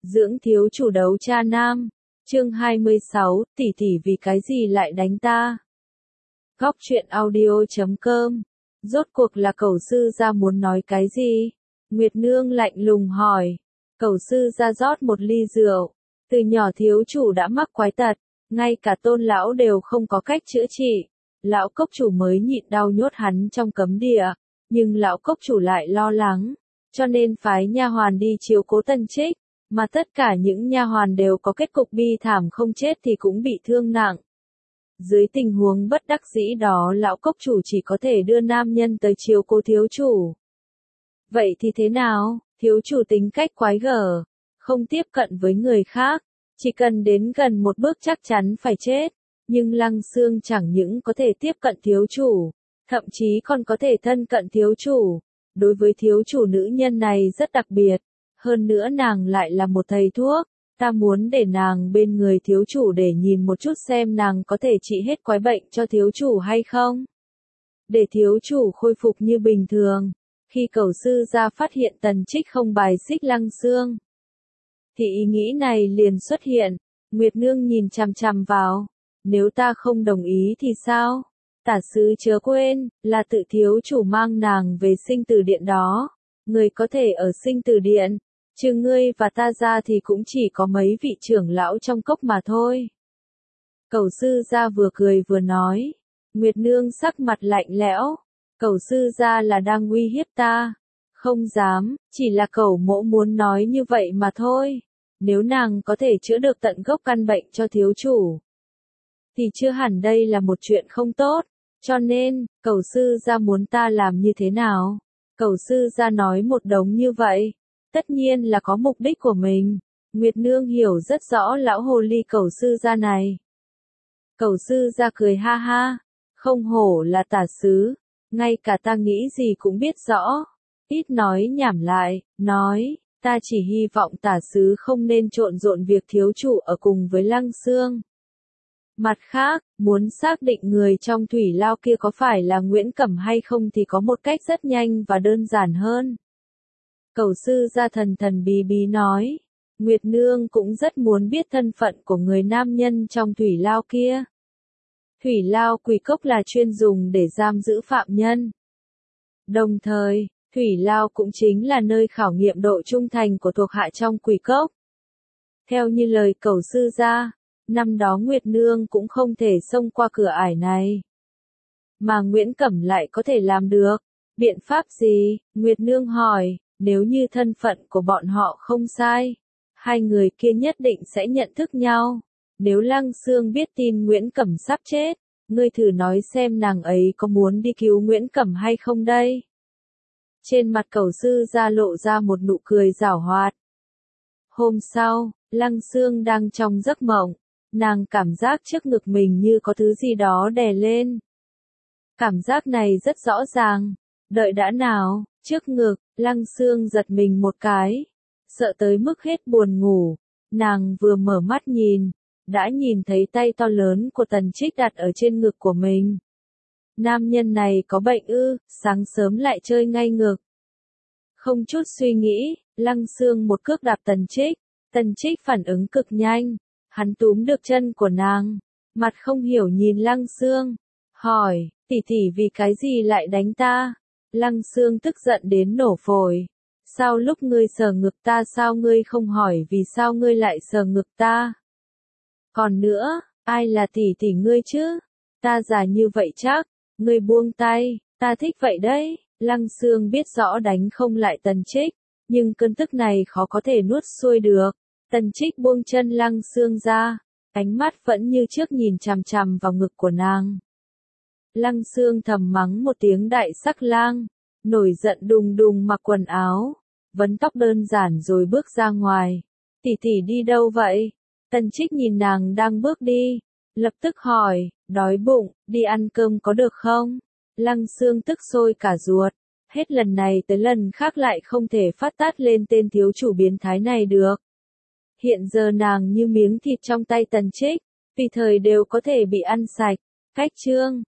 Dưỡng thiếu chủ đấu cha nam. Chương 26, tỷ tỷ vì cái gì lại đánh ta? Góc truyện audio.com. Rốt cuộc là cẩu sư gia muốn nói cái gì? Nguyệt Nương lạnh lùng hỏi. Cẩu sư gia rót một ly rượu. Từ nhỏ thiếu chủ đã mắc quái tật, ngay cả Tôn lão đều không có cách chữa trị. Lão cốc chủ mới nhịn đau nhốt hắn trong cấm địa, nhưng lão cốc chủ lại lo lắng, cho nên phái nha hoàn đi chiếu cố Tân Trích, mà tất cả những nha hoàn đều có kết cục bi thảm, không chết thì cũng bị thương nặng. Dưới tình huống bất đắc dĩ đó, lão cốc chủ chỉ có thể đưa nam nhân tới chiếu cố thiếu chủ. Vậy thì thế nào? Thiếu chủ tính cách quái gở, không tiếp cận với người khác, chỉ cần đến gần một bước chắc chắn phải chết. Nhưng Lăng Xương chẳng những có thể tiếp cận thiếu chủ, thậm chí còn có thể thân cận thiếu chủ. Đối với thiếu chủ nữ nhân này rất đặc biệt, hơn nữa nàng lại là một thầy thuốc, ta muốn để nàng bên người thiếu chủ để nhìn một chút xem nàng có thể trị hết quái bệnh cho thiếu chủ hay không. Để thiếu chủ khôi phục như bình thường. Khi cẩu sư gia phát hiện Tần Trích không bài xích Lăng Xương, thì ý nghĩ này liền xuất hiện. Nguyệt Nương nhìn chằm chằm vào. Nếu ta không đồng ý thì sao? Tả sứ chớ quên, là tự thiếu chủ mang nàng về sinh tử điện đó. Người có thể ở sinh tử điện, trừ ngươi và ta ra thì cũng chỉ có mấy vị trưởng lão trong cốc mà thôi. Cẩu sư gia vừa cười vừa nói. Nguyệt Nương sắc mặt lạnh lẽo. Cẩu sư gia là đang uy hiếp ta. Không dám, chỉ là cẩu mỗ muốn nói như vậy mà thôi. Nếu nàng có thể chữa được tận gốc căn bệnh cho thiếu chủ, thì chưa hẳn đây là một chuyện không tốt. Cho nên, cẩu sư gia muốn ta làm như thế nào? Cẩu sư gia nói một đống như vậy, tất nhiên là có mục đích của mình. Nguyệt Nương hiểu rất rõ lão hồ ly cẩu sư gia này. Cẩu sư gia cười ha ha, không hổ là tả sứ, ngay cả ta nghĩ gì cũng biết rõ. Ít nói nhảm lại, nói, ta chỉ hy vọng tả sứ không nên trộn rộn việc thiếu chủ ở cùng với Lăng Xương. Mặt khác, muốn xác định người trong thủy lao kia có phải là Nguyễn Cẩm hay không thì có một cách rất nhanh và đơn giản hơn. Cẩu sư gia thần thần bí bí nói. Nguyệt Nương cũng rất muốn biết thân phận của người nam nhân trong thủy lao kia. Thủy lao quỷ cốc là chuyên dùng để giam giữ phạm nhân. Đồng thời, thủy lao cũng chính là nơi khảo nghiệm độ trung thành của thuộc hạ trong quỷ cốc. Theo như lời cẩu sư gia, năm đó Nguyệt Nương cũng không thể xông qua cửa ải này. Mà Nguyễn Cẩm lại có thể làm được. Biện pháp gì? Nguyệt Nương hỏi. Nếu như thân phận của bọn họ không sai, hai người kia nhất định sẽ nhận thức nhau. Nếu Lăng Xương biết tin Nguyễn Cẩm sắp chết, ngươi thử nói xem nàng ấy có muốn đi cứu Nguyễn Cẩm hay không đây? Trên mặt cẩu sư gia lộ ra một nụ cười giảo hoạt. Hôm sau, Lăng Xương đang trong giấc mộng. Nàng cảm giác trước ngực mình như có thứ gì đó đè lên. Cảm giác này rất rõ ràng. Đợi đã nào, trước ngực, Lăng Xương giật mình một cái. Sợ tới mức hết buồn ngủ. Nàng vừa mở mắt nhìn, đã nhìn thấy tay to lớn của Tần Trích đặt ở trên ngực của mình. Nam nhân này có bệnh ư? Sáng sớm lại chơi ngay ngực. Không chút suy nghĩ, Lăng Xương một cước đạp Tần Trích. Tần Trích phản ứng cực nhanh. Hắn túm được chân của nàng, mặt không hiểu nhìn Lăng Xương, hỏi, tỷ tỷ vì cái gì lại đánh ta? Lăng Xương tức giận đến nổ phổi. Sao lúc ngươi sờ ngực ta sao ngươi không hỏi vì sao ngươi lại sờ ngực ta? Còn nữa, ai là tỷ tỷ ngươi chứ? Ta già như vậy chắc, ngươi buông tay, ta thích vậy đấy. Lăng Xương biết rõ đánh không lại Tần Trích, nhưng cơn tức này khó có thể nuốt xuôi được. Tần Trích buông chân Lăng Xương ra, ánh mắt vẫn như trước nhìn chằm chằm vào ngực của nàng. Lăng Xương thầm mắng một tiếng đại sắc lang, nổi giận đùng đùng mặc quần áo, vấn tóc đơn giản rồi bước ra ngoài. Tỷ tỷ đi đâu vậy? Tần Trích nhìn nàng đang bước đi, lập tức hỏi, đói bụng, đi ăn cơm có được không? Lăng Xương tức sôi cả ruột, hết lần này tới lần khác lại không thể phát tát lên tên thiếu chủ biến thái này được. Hiện giờ nàng như miếng thịt trong tay Tần Trích, tùy thời đều có thể bị ăn sạch. Cách chương